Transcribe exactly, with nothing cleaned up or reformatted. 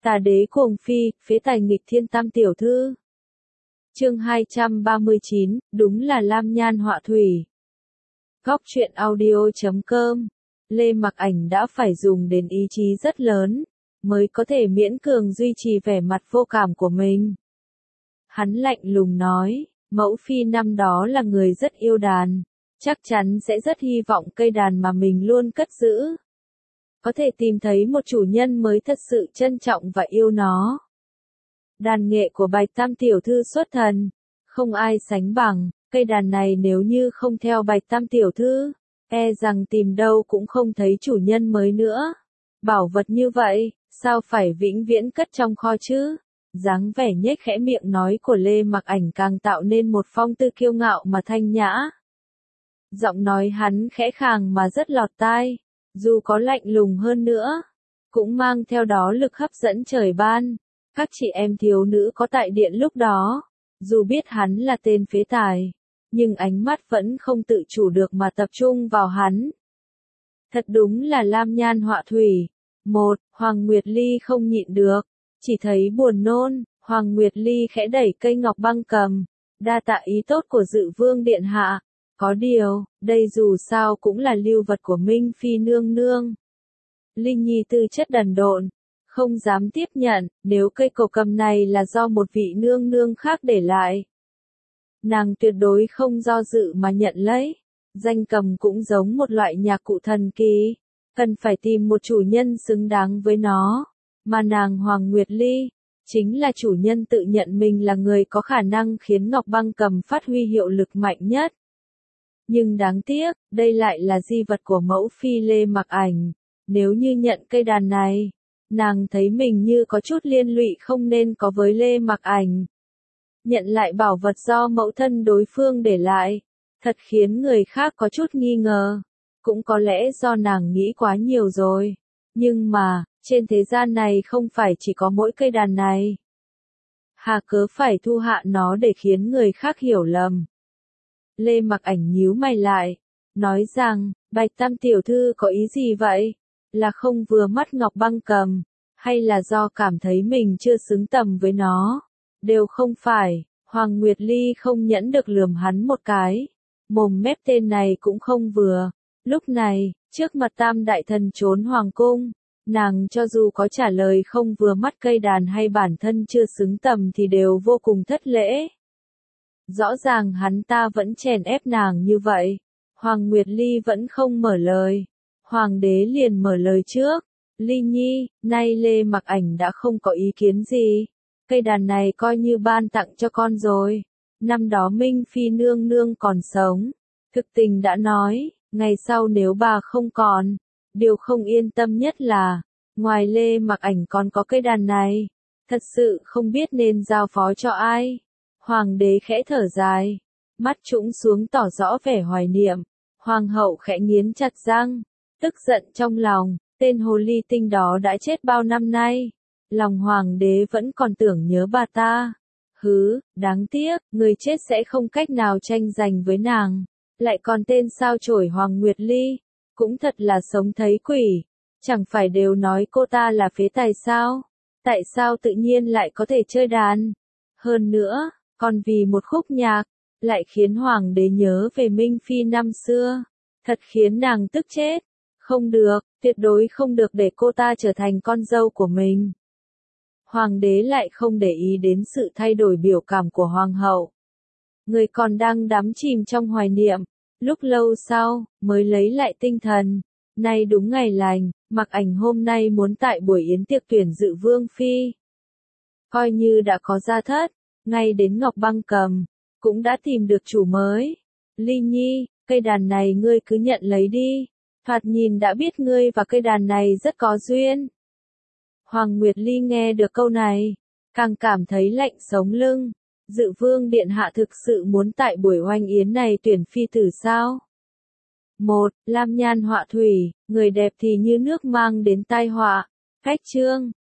Tà đế cuồng phi, phế tài nghịch thiên tam tiểu thư. Chương hai trăm ba mươi chín, đúng là lam nhan họa thủy. Góc truyện audio chấm com. Lê Mặc Ảnh đã phải dùng đến ý chí rất lớn, mới có thể miễn cường duy trì vẻ mặt vô cảm của mình. Hắn lạnh lùng nói, mẫu phi năm đó là người rất yêu đàn, chắc chắn sẽ rất hy vọng cây đàn mà mình luôn cất giữ có thể tìm thấy một chủ nhân mới thật sự trân trọng và yêu nó. Đàn nghệ của Bạch Tam tiểu thư xuất thần, không ai sánh bằng, cây đàn này nếu như không theo Bạch Tam tiểu thư, e rằng tìm đâu cũng không thấy chủ nhân mới nữa. Bảo vật như vậy, sao phải vĩnh viễn cất trong kho chứ? Dáng vẻ nhếch khẽ miệng nói của Lê Mặc Ảnh càng tạo nên một phong tư kiêu ngạo mà thanh nhã. Giọng nói hắn khẽ khàng mà rất lọt tai, dù có lạnh lùng hơn nữa, cũng mang theo đó lực hấp dẫn trời ban. Các chị em thiếu nữ có tại điện lúc đó, dù biết hắn là tên phế tài, nhưng ánh mắt vẫn không tự chủ được mà tập trung vào hắn. Thật đúng là lam nhan họa thủy. Một, Hoàng Nguyệt Ly không nhịn được, chỉ thấy buồn nôn, Hoàng Nguyệt Ly khẽ đẩy cây ngọc băng cầm, đa tạ ý tốt của Dự Vương điện hạ. Có điều, đây dù sao cũng là lưu vật của Minh Phi nương nương. Linh Nhi tư chất đần độn, không dám tiếp nhận, nếu cây cổ cầm này là do một vị nương nương khác để lại, nàng tuyệt đối không do dự mà nhận lấy. Danh cầm cũng giống một loại nhạc cụ thần kỳ, cần phải tìm một chủ nhân xứng đáng với nó, mà nàng Hoàng Nguyệt Ly chính là chủ nhân tự nhận mình là người có khả năng khiến ngọc băng cầm phát huy hiệu lực mạnh nhất. Nhưng đáng tiếc, đây lại là di vật của mẫu phi Lê Mặc Ảnh. Nếu như nhận cây đàn này, nàng thấy mình như có chút liên lụy không nên có với Lê Mặc Ảnh. Nhận lại bảo vật do mẫu thân đối phương để lại, thật khiến người khác có chút nghi ngờ. Cũng có lẽ do nàng nghĩ quá nhiều rồi. Nhưng mà, trên thế gian này không phải chỉ có mỗi cây đàn này. Hà cớ phải thu hạ nó để khiến người khác hiểu lầm. Lê Mặc Ảnh nhíu mày lại, nói rằng, Bạch Tam tiểu thư có ý gì vậy? Là không vừa mắt ngọc băng cầm, hay là do cảm thấy mình chưa xứng tầm với nó? Đều không phải. Hoàng Nguyệt Ly không nhẫn được lườm hắn một cái. Mồm mép tên này cũng không vừa. Lúc này, trước mặt Tam đại thần trốn hoàng cung, nàng cho dù có trả lời không vừa mắt cây đàn hay bản thân chưa xứng tầm thì đều vô cùng thất lễ. Rõ ràng hắn ta vẫn chèn ép nàng như vậy. Hoàng Nguyệt Ly vẫn không mở lời. Hoàng đế liền mở lời trước. Ly Nhi, nay Lê Mặc Ảnh đã không có ý kiến gì. Cây đàn này coi như ban tặng cho con rồi. Năm đó Minh Phi nương nương còn sống. Thực tình đã nói, ngày sau nếu bà không còn, điều không yên tâm nhất là, ngoài Lê Mặc Ảnh còn có cây đàn này. Thật sự không biết nên giao phó cho ai. Hoàng đế khẽ thở dài, mắt trũng xuống tỏ rõ vẻ hoài niệm. Hoàng hậu khẽ nghiến chặt răng, tức giận trong lòng, tên hồ ly tinh đó đã chết bao năm nay. Lòng hoàng đế vẫn còn tưởng nhớ bà ta. Hứ, đáng tiếc, người chết sẽ không cách nào tranh giành với nàng. Lại còn tên sao chổi Hoàng Nguyệt Ly, cũng thật là sống thấy quỷ. Chẳng phải đều nói cô ta là phế tài sao? Tại sao tự nhiên lại có thể chơi đàn? Hơn nữa, còn vì một khúc nhạc, lại khiến hoàng đế nhớ về Minh Phi năm xưa. Thật khiến nàng tức chết. Không được, tuyệt đối không được để cô ta trở thành con dâu của mình. Hoàng đế lại không để ý đến sự thay đổi biểu cảm của hoàng hậu. Người còn đang đắm chìm trong hoài niệm, lúc lâu sau, mới lấy lại tinh thần. Nay đúng ngày lành, Mặc Ảnh hôm nay muốn tại buổi yến tiệc tuyển Dự Vương Phi. Coi như đã có gia thất, ngay đến ngọc băng cầm, cũng đã tìm được chủ mới. Ly Nhi, cây đàn này ngươi cứ nhận lấy đi. Thoạt nhìn đã biết ngươi và cây đàn này rất có duyên. Hoàng Nguyệt Ly nghe được câu này, càng cảm thấy lạnh sống lưng. Dự Vương điện hạ thực sự muốn tại buổi oanh yến này tuyển phi tử sao? Một, lam nhan họa thủy, người đẹp thì như nước mang đến tai họa. Cách chương.